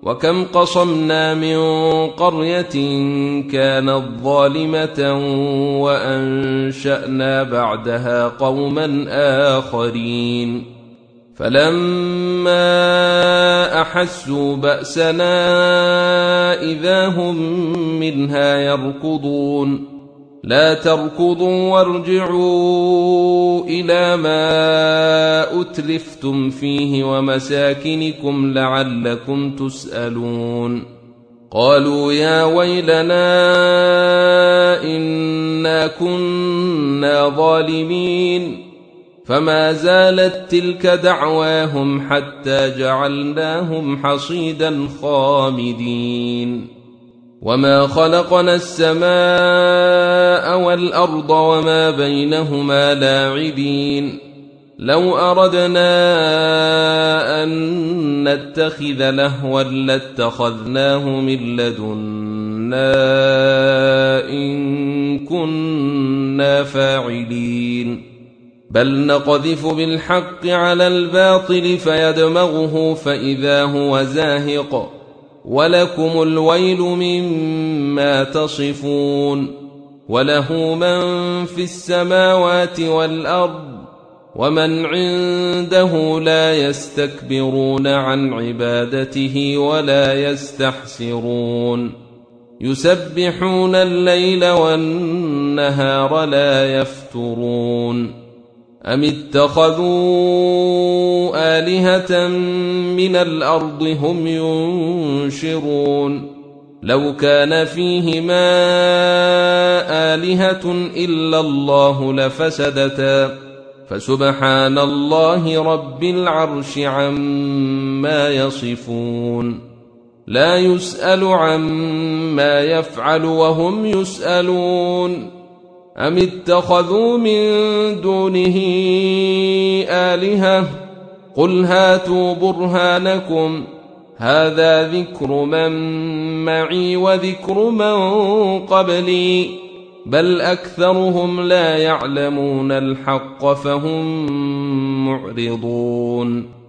وكم قصمنا من قرية كانت ظالمة وأنشأنا بعدها قوما آخرين فلما أحسوا بأسنا إذا هم منها يركضون لا تركضوا وارجعوا إلى ما أتلفتم فيه ومساكنكم لعلكم تسألون قالوا يا ويلنا إنا كنا ظالمين فما زالت تلك دعواهم حتى جعلناهم حصيدا خامدين وما خلقنا السماء والأرض وما بينهما لاعبين لو أردنا أن نتخذ لهوا لاتخذناه من لدنا إن كنا فاعلين بل نقذف بالحق على الباطل فيدمغه فإذا هو زاهق ولكم الويل مما تصفون وله من في السماوات والأرض ومن عنده لا يستكبرون عن عبادته ولا يستحسرون يسبحون الليل والنهار لا يفترون أم اتخذوا آلهة من الأرض هم ينشرون لو كان فيهما آلهة إلا الله لفسدتا فسبحان الله رب العرش عما يصفون لا يسأل عما يفعل وهم يسألون أم اتخذوا من دونه آلهة قل هاتوا برهانكم هذا ذكر من معي وذكر من قبلي بل أكثرهم لا يعلمون الحق فهم معرضون